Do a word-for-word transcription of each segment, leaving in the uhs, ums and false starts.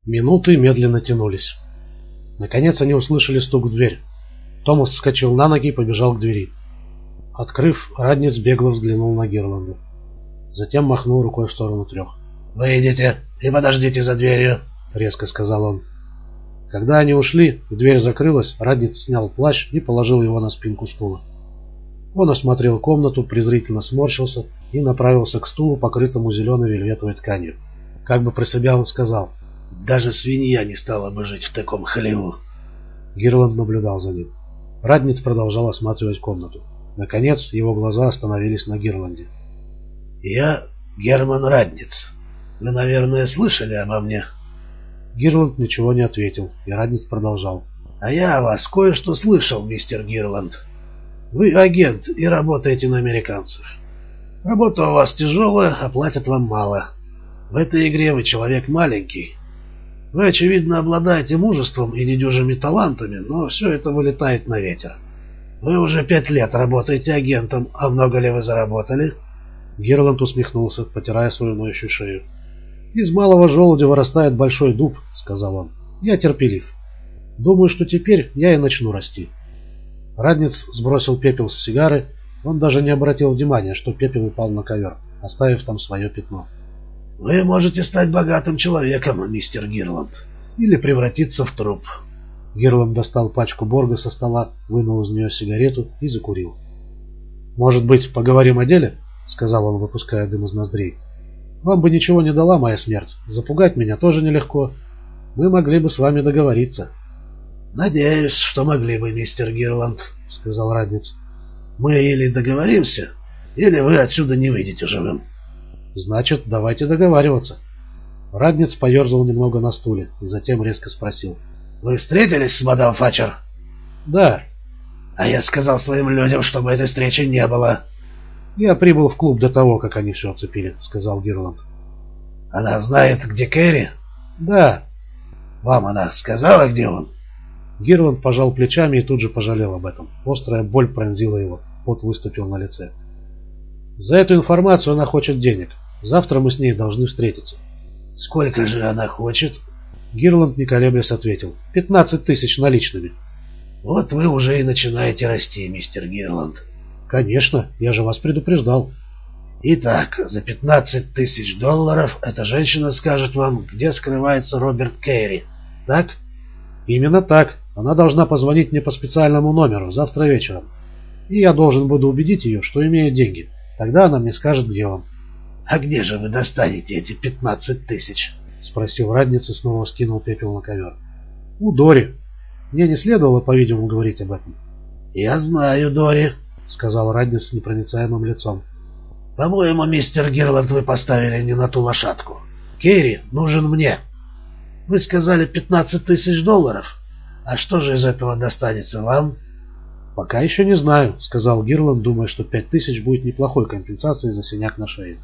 Минуты медленно тянулись. Наконец они услышали стук в дверь. Томас вскочил на ноги и побежал к двери. Открыв, Раднец бегло взглянул на Гирланда. Затем махнул рукой в сторону трех. «Выйдите и подождите за дверью», — резко сказал он. Когда они ушли, и дверь закрылась, Раднец снял плащ и положил его на спинку стула. Он осмотрел комнату, презрительно сморщился и направился к стулу, покрытому зеленой вельветовой тканью. Как бы про себя он сказал: «Даже свинья не стала бы жить в таком хлеву». Гирланд наблюдал за ним. Раднец продолжал осматривать комнату. Наконец, его глаза остановились на Гирланде. «Я Герман Раднец. Вы, наверное, слышали обо мне?» Гирланд ничего не ответил, и Раднец продолжал. «А я о вас кое-что слышал, мистер Гирланд. Вы агент и работаете на американцев. Работа у вас тяжелая, а платят вам мало. В этой игре вы человек маленький. Вы, очевидно, обладаете мужеством и недюжими талантами, но все это вылетает на ветер. Вы уже пять лет работаете агентом, а много ли вы заработали?» Гирланд усмехнулся, потирая свою ноющую шею. «Из малого желудя вырастает большой дуб», — сказал он. «Я терпелив. Думаю, что теперь я и начну расти». Раднец сбросил пепел с сигары. Он даже не обратил внимания, что пепел упал на ковер, оставив там свое пятно. «Вы можете стать богатым человеком, мистер Гирланд, или превратиться в труп». Гирланд достал пачку Борга со стола, вынул из нее сигарету и закурил. «Может быть, поговорим о деле?» — сказал он, выпуская дым из ноздрей. «Вам бы ничего не дала моя смерть. Запугать меня тоже нелегко. Мы могли бы с вами договориться». «Надеюсь, что могли бы, мистер Гирланд», — сказал Раднец. «Мы или договоримся, или вы отсюда не выйдете живым». «Значит, давайте договариваться». Раднец поерзал немного на стуле и затем резко спросил. «Вы встретились с мадам Фатчер?» «Да». «А я сказал своим людям, чтобы этой встречи не было». «Я прибыл в клуб до того, как они все оцепили», — сказал Гирланд. «Она знает, где Кэрри?» «Да». «Вам она сказала, где он?» Гирланд пожал плечами и тут же пожалел об этом. Острая боль пронзила его, пот выступил на лице. «За эту информацию она хочет денег. Завтра мы с ней должны встретиться». «Сколько же она хочет?» Гирланд, не колеблясь, ответил. «Пятнадцать тысяч наличными». «Вот вы уже и начинаете расти, мистер Гирланд». «Конечно, я же вас предупреждал». «Итак, за пятнадцать тысяч долларов эта женщина скажет вам, где скрывается Роберт Кэрри, так?» «Именно так. Она должна позвонить мне по специальному номеру завтра вечером. И я должен буду убедить ее, что имею деньги. Тогда она мне скажет, где он». «А где же вы достанете эти пятнадцать тысяч?» — спросил Раднец и снова скинул пепел на ковер. «У Дори. Мне не следовало, по-видимому, говорить об этом». «Я знаю Дори», — сказал Раднец с непроницаемым лицом. «По-моему, мистер Гирланд, вы поставили не на ту лошадку. Керри нужен мне. Вы сказали пятнадцать тысяч долларов. А что же из этого достанется вам?» «Пока еще не знаю», — сказал Гирланд, думая, что пять тысяч будет неплохой компенсацией за синяк на шее.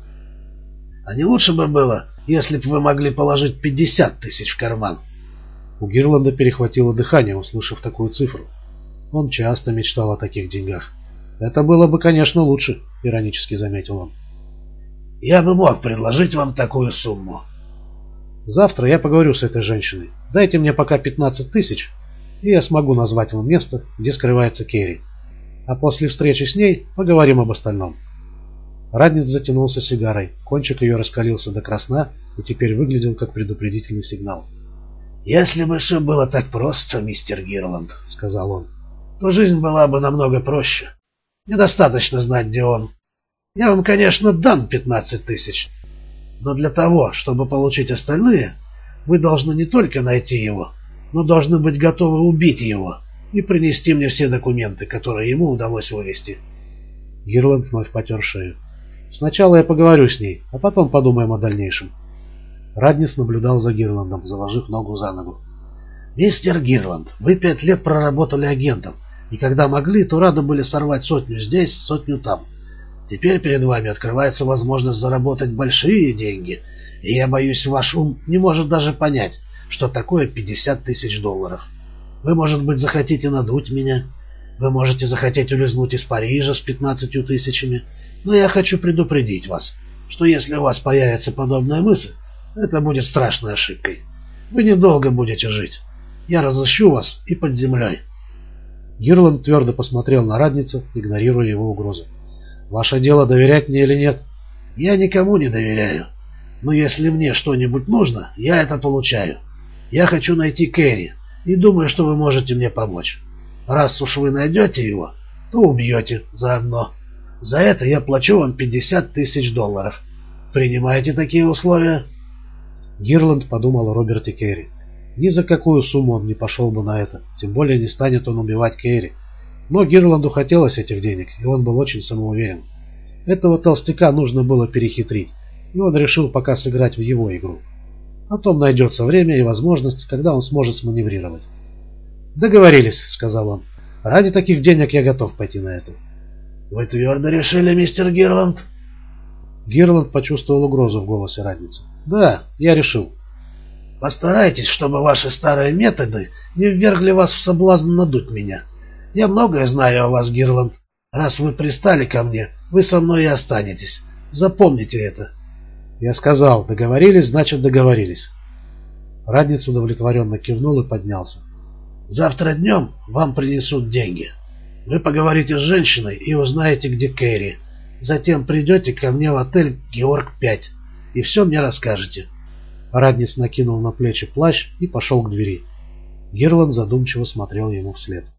«А не лучше бы было, если бы вы могли положить пятьдесят тысяч в карман?» У Гирланда перехватило дыхание, услышав такую цифру. Он часто мечтал о таких деньгах. «Это было бы, конечно, лучше», — иронически заметил он. «Я бы мог предложить вам такую сумму». «Завтра я поговорю с этой женщиной. Дайте мне пока пятнадцать тысяч, и я смогу назвать вам место, где скрывается Керри. А после встречи с ней поговорим об остальном». Раднец затянулся сигарой. Кончик ее раскалился до красна и теперь выглядел как предупредительный сигнал. «Если бы все было так просто, мистер Гирланд, — сказал он, — то жизнь была бы намного проще. Недостаточно знать, где он. Я вам, конечно, дам пятнадцать тысяч, но для того, чтобы получить остальные, вы должны не только найти его, но должны быть готовы убить его и принести мне все документы, которые ему удалось вывести». Гирланд вновь потер шею. «Сначала я поговорю с ней, а потом подумаем о дальнейшем». Раднец наблюдал за Гирландом, заложив ногу за ногу. «Мистер Гирланд, вы пять лет проработали агентом, и когда могли, то рады были сорвать сотню здесь, сотню там. Теперь перед вами открывается возможность заработать большие деньги, и я боюсь, ваш ум не может даже понять, что такое пятьдесят тысяч долларов. Вы, может быть, захотите надуть меня, вы можете захотеть улизнуть из Парижа с пятнадцатью тысячами, но я хочу предупредить вас, что если у вас появится подобная мысль, это будет страшной ошибкой. Вы недолго будете жить. Я разыщу вас и под землей. Гирланд твердо посмотрел на Радница, игнорируя его угрозы. «Ваше дело, доверять мне или нет?» «Я никому не доверяю. Но если мне что-нибудь нужно, я это получаю. Я хочу найти Кэрри, и думаю, что вы можете мне помочь. Раз уж вы найдете его, то убьете заодно. За это я плачу вам пятьдесят тысяч долларов. Принимаете такие условия?» Гирланд подумал о Роберте Керри. Ни за какую сумму он не пошел бы на это, тем более не станет он убивать Керри. Но Гирланду хотелось этих денег, и он был очень самоуверен. Этого толстяка нужно было перехитрить, и он решил пока сыграть в его игру. Потом найдется время и возможность, когда он сможет сманеврировать. «Договорились», — сказал он. «Ради таких денег я готов пойти на это». «Вы твердо решили, мистер Гирланд?» Гирланд почувствовал угрозу в голосе Радница. «Да, я решил». «Постарайтесь, чтобы ваши старые методы не ввергли вас в соблазн надуть меня. Я многое знаю о вас, Гирланд. Раз вы пристали ко мне, вы со мной и останетесь. Запомните это». Я сказал, договорились, значит договорились. Радниц удовлетворенно кивнул и поднялся. «Завтра днем вам принесут деньги. Вы поговорите с женщиной и узнаете, где Кэрри. Затем придете ко мне в отель «Георг пять» и все мне расскажете». Радниц накинул на плечи плащ и пошел к двери. Гирланд задумчиво смотрел ему вслед.